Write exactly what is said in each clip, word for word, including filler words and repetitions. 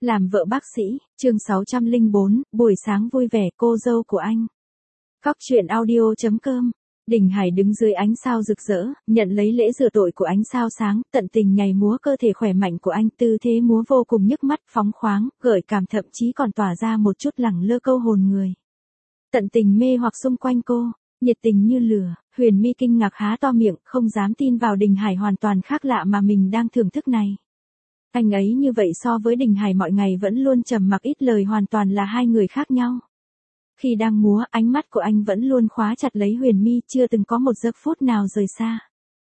Làm vợ bác sĩ, chương sáu trăm lẻ bốn, buổi sáng vui vẻ, cô dâu của anh. Cóc truyện audio chấm com. Đình Hải đứng dưới ánh sao rực rỡ, nhận lấy lễ rửa tội của ánh sao sáng, tận tình nhảy múa cơ thể khỏe mạnh của anh, tư thế múa vô cùng nhức mắt, phóng khoáng, gợi cảm, thậm chí còn tỏa ra một chút lẳng lơ câu hồn người. Tận tình mê hoặc xung quanh cô, nhiệt tình như lửa. Huyền My kinh ngạc há to miệng, không dám tin vào Đình Hải hoàn toàn khác lạ mà mình đang thưởng thức này. Anh ấy như vậy so với Đình Hải mọi ngày vẫn luôn trầm mặc ít lời hoàn toàn là hai người khác nhau. Khi đang múa, ánh mắt của anh vẫn luôn khóa chặt lấy Huyền My, chưa từng có một giây phút nào rời xa.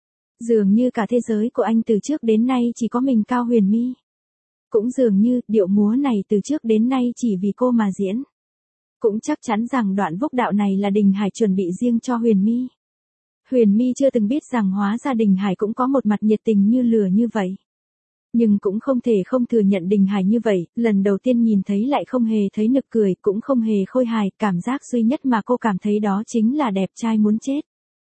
Dường như cả thế giới của anh từ trước đến nay chỉ có mình Cao Huyền My. Cũng dường như, điệu múa này từ trước đến nay chỉ vì cô mà diễn. Cũng chắc chắn rằng đoạn vũ đạo này là Đình Hải chuẩn bị riêng cho Huyền My. Huyền My chưa từng biết rằng hóa ra Đình Hải cũng có một mặt nhiệt tình như lửa như vậy. Nhưng cũng không thể không thừa nhận Đình Hải như vậy, lần đầu tiên nhìn thấy lại không hề thấy nực cười, cũng không hề khôi hài, cảm giác duy nhất mà cô cảm thấy đó chính là đẹp trai muốn chết.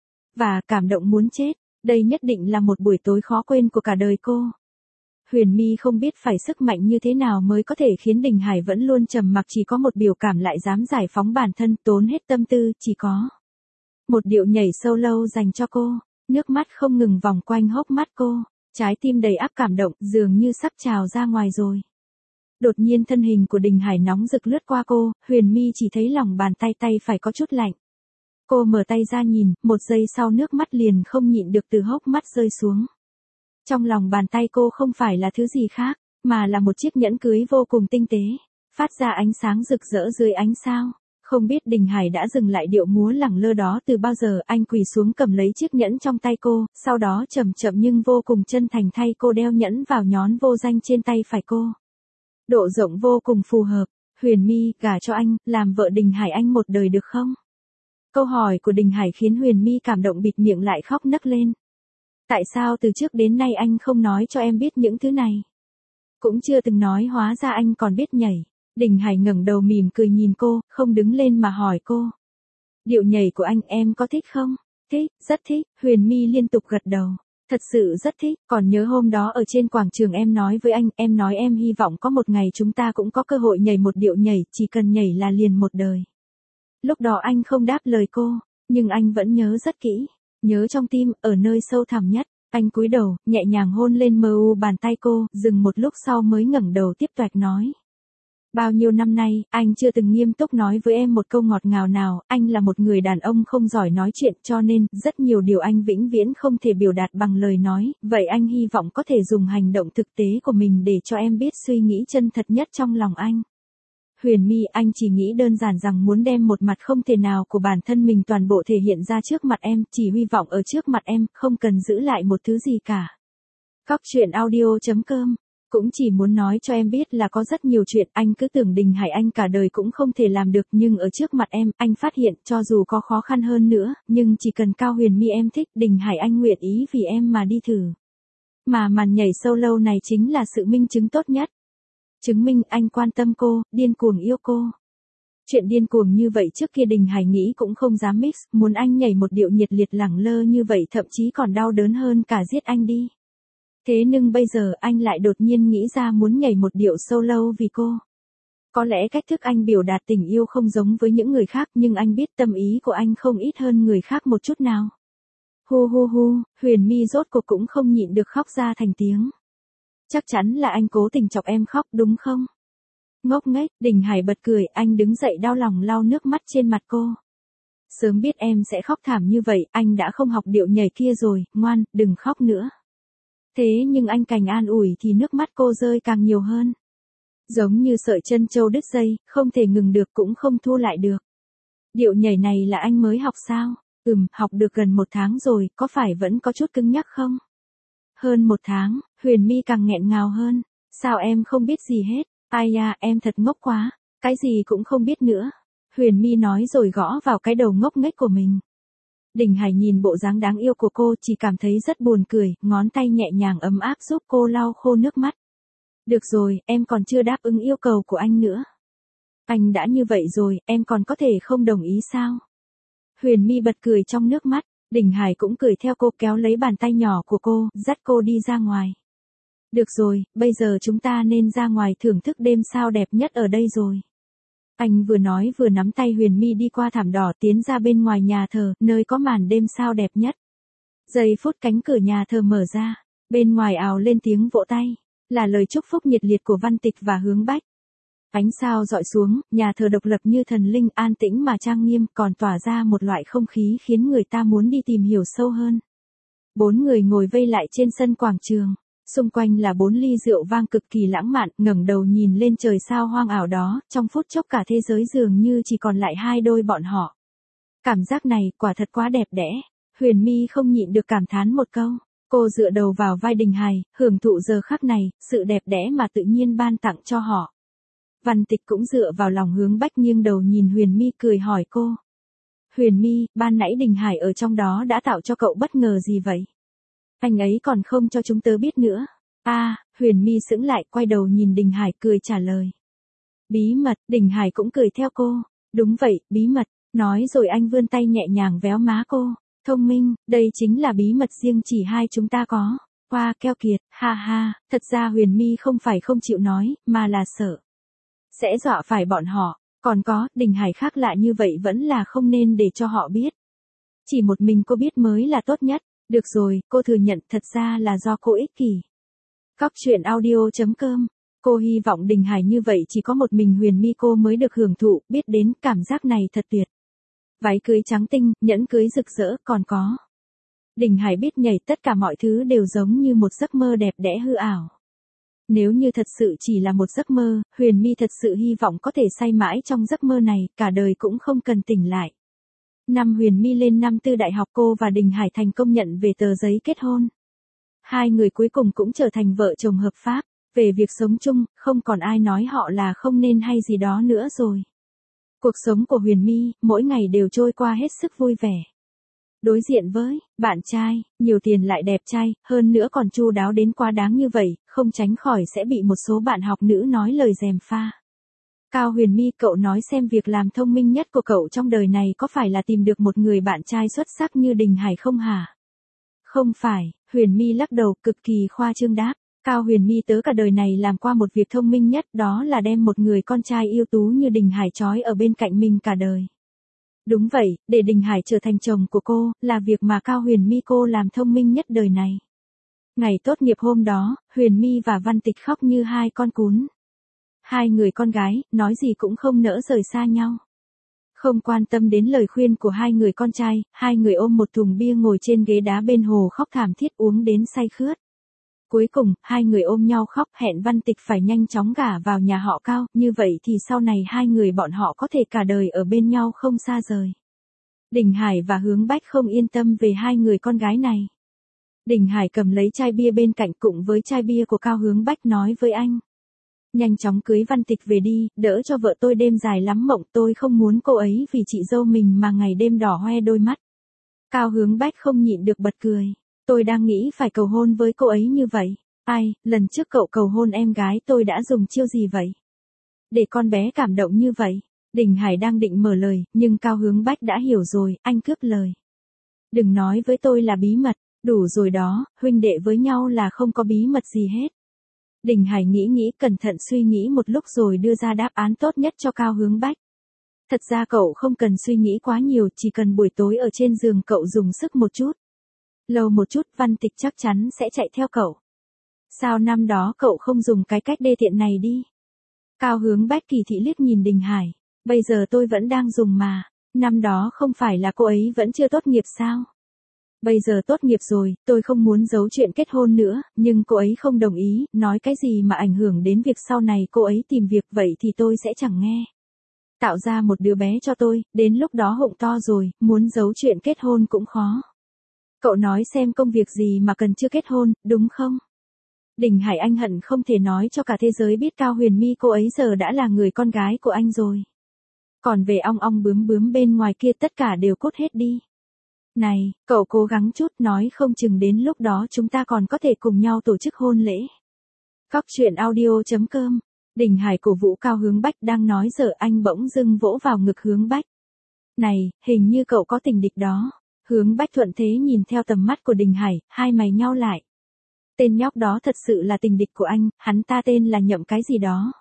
Và cảm động muốn chết, đây nhất định là một buổi tối khó quên của cả đời cô. Huyền My không biết phải sức mạnh như thế nào mới có thể khiến Đình Hải vẫn luôn trầm mặc chỉ có một biểu cảm lại dám giải phóng bản thân, tốn hết tâm tư, chỉ có một điệu nhảy solo dành cho cô, nước mắt không ngừng vòng quanh hốc mắt cô. Trái tim đầy áp cảm động, dường như sắp trào ra ngoài rồi. Đột nhiên thân hình của Đình Hải nóng rực lướt qua cô, Huyền My chỉ thấy lòng bàn tay tay phải có chút lạnh. Cô mở tay ra nhìn, một giây sau nước mắt liền không nhịn được từ hốc mắt rơi xuống. Trong lòng bàn tay cô không phải là thứ gì khác, mà là một chiếc nhẫn cưới vô cùng tinh tế, phát ra ánh sáng rực rỡ dưới ánh sao. Không biết Đình Hải đã dừng lại điệu múa lẳng lơ đó từ bao giờ, anh quỳ xuống cầm lấy chiếc nhẫn trong tay cô, sau đó chậm chậm nhưng vô cùng chân thành thay cô đeo nhẫn vào nhón vô danh trên tay phải cô. Độ rộng vô cùng phù hợp. Huyền My, gả cho anh, làm vợ Đình Hải anh một đời được không? Câu hỏi của Đình Hải khiến Huyền My cảm động bịt miệng lại khóc nấc lên. Tại sao từ trước đến nay anh không nói cho em biết những thứ này? Cũng chưa từng nói, hóa ra anh còn biết nhảy. Đình Hải ngẩng đầu mỉm cười nhìn cô, không đứng lên mà hỏi cô. Điệu nhảy của anh em có thích không? Thích, rất thích. Huyền My liên tục gật đầu. Thật sự rất thích, còn nhớ hôm đó ở trên quảng trường em nói với anh, em nói em hy vọng có một ngày chúng ta cũng có cơ hội nhảy một điệu nhảy, chỉ cần nhảy là liền một đời. Lúc đó anh không đáp lời cô, nhưng anh vẫn nhớ rất kỹ, nhớ trong tim, ở nơi sâu thẳm nhất. Anh cúi đầu, nhẹ nhàng hôn lên mờ u bàn tay cô, dừng một lúc sau mới ngẩng đầu tiếp tục nói. Bao nhiêu năm nay, anh chưa từng nghiêm túc nói với em một câu ngọt ngào nào, anh là một người đàn ông không giỏi nói chuyện cho nên, rất nhiều điều anh vĩnh viễn không thể biểu đạt bằng lời nói, vậy anh hy vọng có thể dùng hành động thực tế của mình để cho em biết suy nghĩ chân thật nhất trong lòng anh. Huyền My, anh chỉ nghĩ đơn giản rằng muốn đem một mặt không thể nào của bản thân mình toàn bộ thể hiện ra trước mặt em, chỉ hy vọng ở trước mặt em, không cần giữ lại một thứ gì cả. Cóc truyện audio chấm com. Cũng chỉ muốn nói cho em biết là có rất nhiều chuyện anh cứ tưởng Đình Hải anh cả đời cũng không thể làm được, nhưng ở trước mặt em, anh phát hiện cho dù có khó khăn hơn nữa, nhưng chỉ cần Cao Huyền My em thích, Đình Hải anh nguyện ý vì em mà đi thử. Mà màn nhảy solo này chính là sự minh chứng tốt nhất. Chứng minh anh quan tâm cô, điên cuồng yêu cô. Chuyện điên cuồng như vậy trước kia Đình Hải nghĩ cũng không dám mix, muốn anh nhảy một điệu nhiệt liệt lẳng lơ như vậy thậm chí còn đau đớn hơn cả giết anh đi. Thế nhưng bây giờ anh lại đột nhiên nghĩ ra muốn nhảy một điệu solo vì cô. Có lẽ cách thức anh biểu đạt tình yêu không giống với những người khác, nhưng anh biết tâm ý của anh không ít hơn người khác một chút nào. Hu hu hu, Huyền My rốt cuộc cũng không nhịn được khóc ra thành tiếng. Chắc chắn là anh cố tình chọc em khóc đúng không? Ngốc nghếch, Đình Hải bật cười, anh đứng dậy đau lòng lau nước mắt trên mặt cô. Sớm biết em sẽ khóc thảm như vậy, anh đã không học điệu nhảy kia rồi, ngoan, đừng khóc nữa. Thế nhưng anh càng an ủi thì nước mắt cô rơi càng nhiều hơn. Giống như sợi chân trâu đứt dây, không thể ngừng được cũng không thu lại được. Điệu nhảy này là anh mới học sao? Ừm, học được gần một tháng rồi, có phải vẫn có chút cứng nhắc không? Hơn một tháng, Huyền My càng nghẹn ngào hơn. Sao em không biết gì hết? Ai da, em thật ngốc quá. Cái gì cũng không biết nữa. Huyền My nói rồi gõ vào cái đầu ngốc nghếch của mình. Đình Hải nhìn bộ dáng đáng yêu của cô chỉ cảm thấy rất buồn cười, ngón tay nhẹ nhàng ấm áp giúp cô lau khô nước mắt. Được rồi, em còn chưa đáp ứng yêu cầu của anh nữa. Anh đã như vậy rồi, em còn có thể không đồng ý sao? Huyền My bật cười trong nước mắt, Đình Hải cũng cười theo cô kéo lấy bàn tay nhỏ của cô, dắt cô đi ra ngoài. Được rồi, bây giờ chúng ta nên ra ngoài thưởng thức đêm sao đẹp nhất ở đây rồi. Anh vừa nói vừa nắm tay Huyền My đi qua thảm đỏ tiến ra bên ngoài nhà thờ, nơi có màn đêm sao đẹp nhất. Giây phút cánh cửa nhà thờ mở ra, bên ngoài ào lên tiếng vỗ tay, là lời chúc phúc nhiệt liệt của Văn Tịch và Hướng Bách. Ánh sao dọi xuống, nhà thờ độc lập như thần linh an tĩnh mà trang nghiêm, còn tỏa ra một loại không khí khiến người ta muốn đi tìm hiểu sâu hơn. Bốn người ngồi vây lại trên sân quảng trường, xung quanh là bốn ly rượu vang cực kỳ lãng mạn, ngẩng đầu nhìn lên trời sao hoang ảo đó, trong phút chốc cả thế giới dường như chỉ còn lại hai đôi bọn họ. Cảm giác này quả thật quá đẹp đẽ, Huyền My không nhịn được cảm thán một câu. Cô dựa đầu vào vai Đình Hải, hưởng thụ giờ khắc này, sự đẹp đẽ mà tự nhiên ban tặng cho họ. Văn Tịch cũng dựa vào lòng Hướng Bách nghiêng đầu nhìn Huyền My cười hỏi cô. Huyền My, ban nãy Đình Hải ở trong đó đã tạo cho cậu bất ngờ gì vậy? Anh ấy còn không cho chúng tớ biết nữa. A, à, Huyền My sững lại quay đầu nhìn Đình Hải cười trả lời. Bí mật, Đình Hải cũng cười theo cô. Đúng vậy, bí mật, nói rồi anh vươn tay nhẹ nhàng véo má cô. Thông minh, đây chính là bí mật riêng chỉ hai chúng ta có. Hoa keo kiệt, ha ha, thật ra Huyền My không phải không chịu nói, mà là sợ. Sẽ dọa phải bọn họ, còn có, Đình Hải khác lạ như vậy vẫn là không nên để cho họ biết. Chỉ một mình cô biết mới là tốt nhất. Được rồi, cô thừa nhận thật ra là do cô ích kỷ. Cóc truyện audio chấm com. Cô hy vọng Đình Hải như vậy chỉ có một mình Huyền My cô mới được hưởng thụ, biết đến cảm giác này thật tuyệt. Váy cưới trắng tinh, nhẫn cưới rực rỡ, còn có. Đình Hải biết nhảy tất cả mọi thứ đều giống như một giấc mơ đẹp đẽ hư ảo. Nếu như thật sự chỉ là một giấc mơ, Huyền My thật sự hy vọng có thể say mãi trong giấc mơ này, cả đời cũng không cần tỉnh lại. Năm Huyền My lên năm tư đại học cô và Đình Hải thành công nhận về tờ giấy kết hôn. Hai người cuối cùng cũng trở thành vợ chồng hợp pháp, về việc sống chung, không còn ai nói họ là không nên hay gì đó nữa rồi. Cuộc sống của Huyền My, mỗi ngày đều trôi qua hết sức vui vẻ. Đối diện với bạn trai, nhiều tiền lại đẹp trai, hơn nữa còn chu đáo đến quá đáng như vậy, không tránh khỏi sẽ bị một số bạn học nữ nói lời gièm pha. Cao Huyền My, cậu nói xem việc làm thông minh nhất của cậu trong đời này có phải là tìm được một người bạn trai xuất sắc như Đình Hải không hả? Không phải, Huyền My lắc đầu, cực kỳ khoa trương đáp. Cao Huyền My, tớ cả đời này làm qua một việc thông minh nhất, đó là đem một người con trai ưu tú như Đình Hải trói ở bên cạnh mình cả đời. Đúng vậy, để Đình Hải trở thành chồng của cô, là việc mà Cao Huyền My cô làm thông minh nhất đời này. Ngày tốt nghiệp hôm đó, Huyền My và Văn Tịch khóc như hai con cún. Hai người con gái, nói gì cũng không nỡ rời xa nhau. Không quan tâm đến lời khuyên của hai người con trai, hai người ôm một thùng bia ngồi trên ghế đá bên hồ khóc thảm thiết uống đến say khướt. Cuối cùng, hai người ôm nhau khóc hẹn Văn Tịch phải nhanh chóng gả vào nhà họ Cao, như vậy thì sau này hai người bọn họ có thể cả đời ở bên nhau không xa rời. Đình Hải và Hướng Bách không yên tâm về hai người con gái này. Đình Hải cầm lấy chai bia bên cạnh cùng với chai bia của Cao. Hướng Bách nói với anh. Nhanh chóng cưới Văn Tịch về đi, đỡ cho vợ tôi đêm dài lắm mộng, tôi không muốn cô ấy vì chị dâu mình mà ngày đêm đỏ hoe đôi mắt. Cao Hướng Bách không nhịn được bật cười. Tôi đang nghĩ phải cầu hôn với cô ấy như vậy. Ai, lần trước cậu cầu hôn em gái tôi đã dùng chiêu gì vậy? Để con bé cảm động như vậy. Đình Hải đang định mở lời, nhưng Cao Hướng Bách đã hiểu rồi, anh cướp lời. Đừng nói với tôi là bí mật, đủ rồi đó, huynh đệ với nhau là không có bí mật gì hết. Đình Hải nghĩ nghĩ cẩn thận suy nghĩ một lúc rồi đưa ra đáp án tốt nhất cho Cao Hướng Bách. Thật ra cậu không cần suy nghĩ quá nhiều, chỉ cần buổi tối ở trên giường cậu dùng sức một chút. Lâu một chút, Văn Tịch chắc chắn sẽ chạy theo cậu. Sao năm đó cậu không dùng cái cách đê tiện này đi? Cao Hướng Bách kỳ thị liếc nhìn Đình Hải. Bây giờ tôi vẫn đang dùng mà. Năm đó không phải là cô ấy vẫn chưa tốt nghiệp sao? Bây giờ tốt nghiệp rồi, tôi không muốn giấu chuyện kết hôn nữa, nhưng cô ấy không đồng ý, nói cái gì mà ảnh hưởng đến việc sau này cô ấy tìm việc, vậy thì tôi sẽ chẳng nghe. Tạo ra một đứa bé cho tôi, đến lúc đó hụng to rồi, muốn giấu chuyện kết hôn cũng khó. Cậu nói xem công việc gì mà cần chưa kết hôn, đúng không? Đình Hải, anh hận không thể nói cho cả thế giới biết Cao Huyền My cô ấy giờ đã là người con gái của anh rồi. Còn về ong ong bướm bướm bên ngoài kia tất cả đều cút hết đi. Này, cậu cố gắng chút, nói không chừng đến lúc đó chúng ta còn có thể cùng nhau tổ chức hôn lễ. Cóc truyện audio chấm com. Đình Hải cổ vũ Cao Hướng Bách đang nói giờ anh bỗng dưng vỗ vào ngực Hướng Bách. Này, hình như cậu có tình địch đó. Hướng Bách thuận thế nhìn theo tầm mắt của Đình Hải, hai mày nhao lại. Tên nhóc đó thật sự là tình địch của anh, hắn ta tên là Nhậm cái gì đó.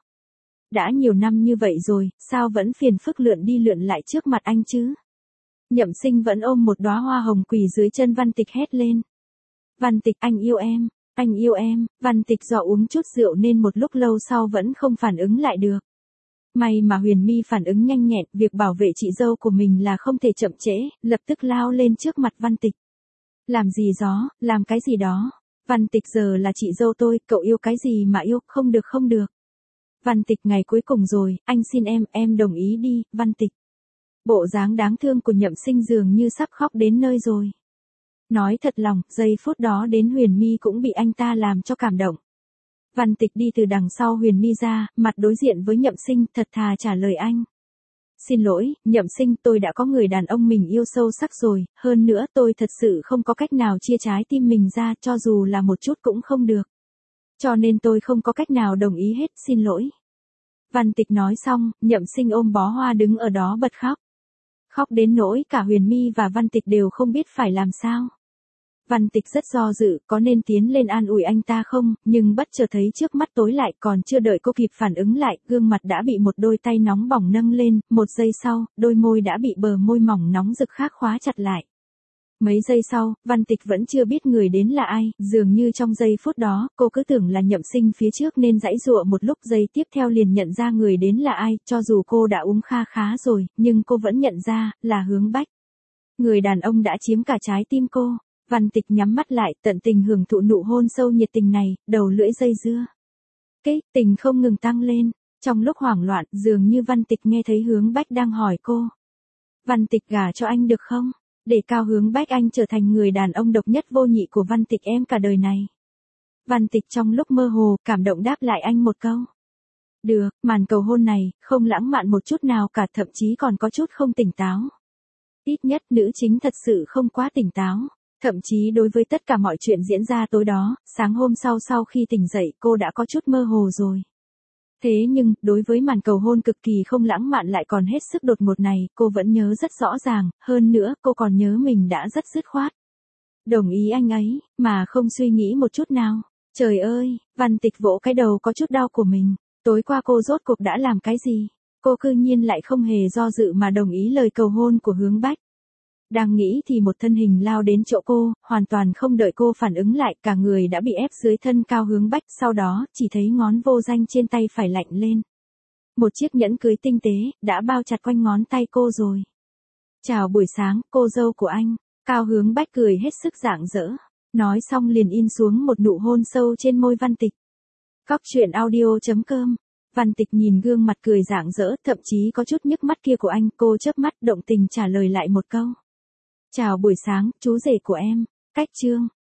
Đã nhiều năm như vậy rồi, sao vẫn phiền phức lượn đi lượn lại trước mặt anh chứ? Nhậm Sinh vẫn ôm một đóa hoa hồng quỳ dưới chân Văn Tịch hét lên. Văn Tịch, anh yêu em, anh yêu em. Văn Tịch do uống chút rượu nên một lúc lâu sau vẫn không phản ứng lại được. May mà Huyền My phản ứng nhanh nhẹn, việc bảo vệ chị dâu của mình là không thể chậm trễ, lập tức lao lên trước mặt Văn Tịch. Làm gì gió, làm cái gì đó. Văn Tịch giờ là chị dâu tôi, cậu yêu cái gì mà yêu, không được không được. Văn Tịch, ngày cuối cùng rồi, anh xin em, em đồng ý đi, Văn Tịch. Bộ dáng đáng thương của Nhậm Sinh dường như sắp khóc đến nơi rồi. Nói thật lòng, giây phút đó đến Huyền My cũng bị anh ta làm cho cảm động. Văn Tịch đi từ đằng sau Huyền My ra, mặt đối diện với Nhậm Sinh, thật thà trả lời anh. Xin lỗi, Nhậm Sinh, tôi đã có người đàn ông mình yêu sâu sắc rồi, hơn nữa tôi thật sự không có cách nào chia trái tim mình ra, cho dù là một chút cũng không được. Cho nên tôi không có cách nào đồng ý hết, xin lỗi. Văn Tịch nói xong, Nhậm Sinh ôm bó hoa đứng ở đó bật khóc. Khóc đến nỗi cả Huyền My và Văn Tịch đều không biết phải làm sao. Văn Tịch rất do dự, có nên tiến lên an ủi anh ta không, nhưng bất chợt thấy trước mắt tối lại, còn chưa đợi cô kịp phản ứng lại, gương mặt đã bị một đôi tay nóng bỏng nâng lên, một giây sau, đôi môi đã bị bờ môi mỏng nóng rực khác khóa chặt lại. Mấy giây sau, Văn Tịch vẫn chưa biết người đến là ai, dường như trong giây phút đó, cô cứ tưởng là Nhậm Sinh phía trước nên giãy giụa một lúc, giây tiếp theo liền nhận ra người đến là ai, cho dù cô đã uống kha khá rồi, nhưng cô vẫn nhận ra, là Hướng Bách. Người đàn ông đã chiếm cả trái tim cô. Văn Tịch nhắm mắt lại, tận tình hưởng thụ nụ hôn sâu nhiệt tình này, đầu lưỡi dây dưa. Cái tình không ngừng tăng lên, trong lúc hoảng loạn, dường như Văn Tịch nghe thấy Hướng Bách đang hỏi cô. Văn Tịch, gả cho anh được không? Để cao Hướng Bách anh trở thành người đàn ông độc nhất vô nhị của Văn Tịch em cả đời này. Văn Tịch trong lúc mơ hồ, cảm động đáp lại anh một câu. Được, màn cầu hôn này, không lãng mạn một chút nào cả, thậm chí còn có chút không tỉnh táo. Ít nhất nữ chính thật sự không quá tỉnh táo. Thậm chí đối với tất cả mọi chuyện diễn ra tối đó, sáng hôm sau sau khi tỉnh dậy cô đã có chút mơ hồ rồi. Thế nhưng, đối với màn cầu hôn cực kỳ không lãng mạn lại còn hết sức đột ngột này, cô vẫn nhớ rất rõ ràng, hơn nữa cô còn nhớ mình đã rất dứt khoát. Đồng ý anh ấy, mà không suy nghĩ một chút nào. Trời ơi, Văn Tịch vỗ cái đầu có chút đau của mình. Tối qua cô rốt cuộc đã làm cái gì? Cô cư nhiên lại không hề do dự mà đồng ý lời cầu hôn của Hướng Bách. Đang nghĩ thì một thân hình lao đến chỗ cô, hoàn toàn không đợi cô phản ứng lại, cả người đã bị ép dưới thân cao Hướng Bách, sau đó, chỉ thấy ngón vô danh trên tay phải lạnh lên. Một chiếc nhẫn cưới tinh tế, đã bao chặt quanh ngón tay cô rồi. Chào buổi sáng, cô dâu của anh. Cao Hướng Bách cười hết sức rạng rỡ. Nói xong liền in xuống một nụ hôn sâu trên môi Văn Tịch. Cóc truyện audio chấm com. Văn Tịch nhìn gương mặt cười rạng rỡ, thậm chí có chút nhức mắt kia của anh, cô chớp mắt động tình trả lời lại một câu. Chào buổi sáng, chú rể của em. Cách chương.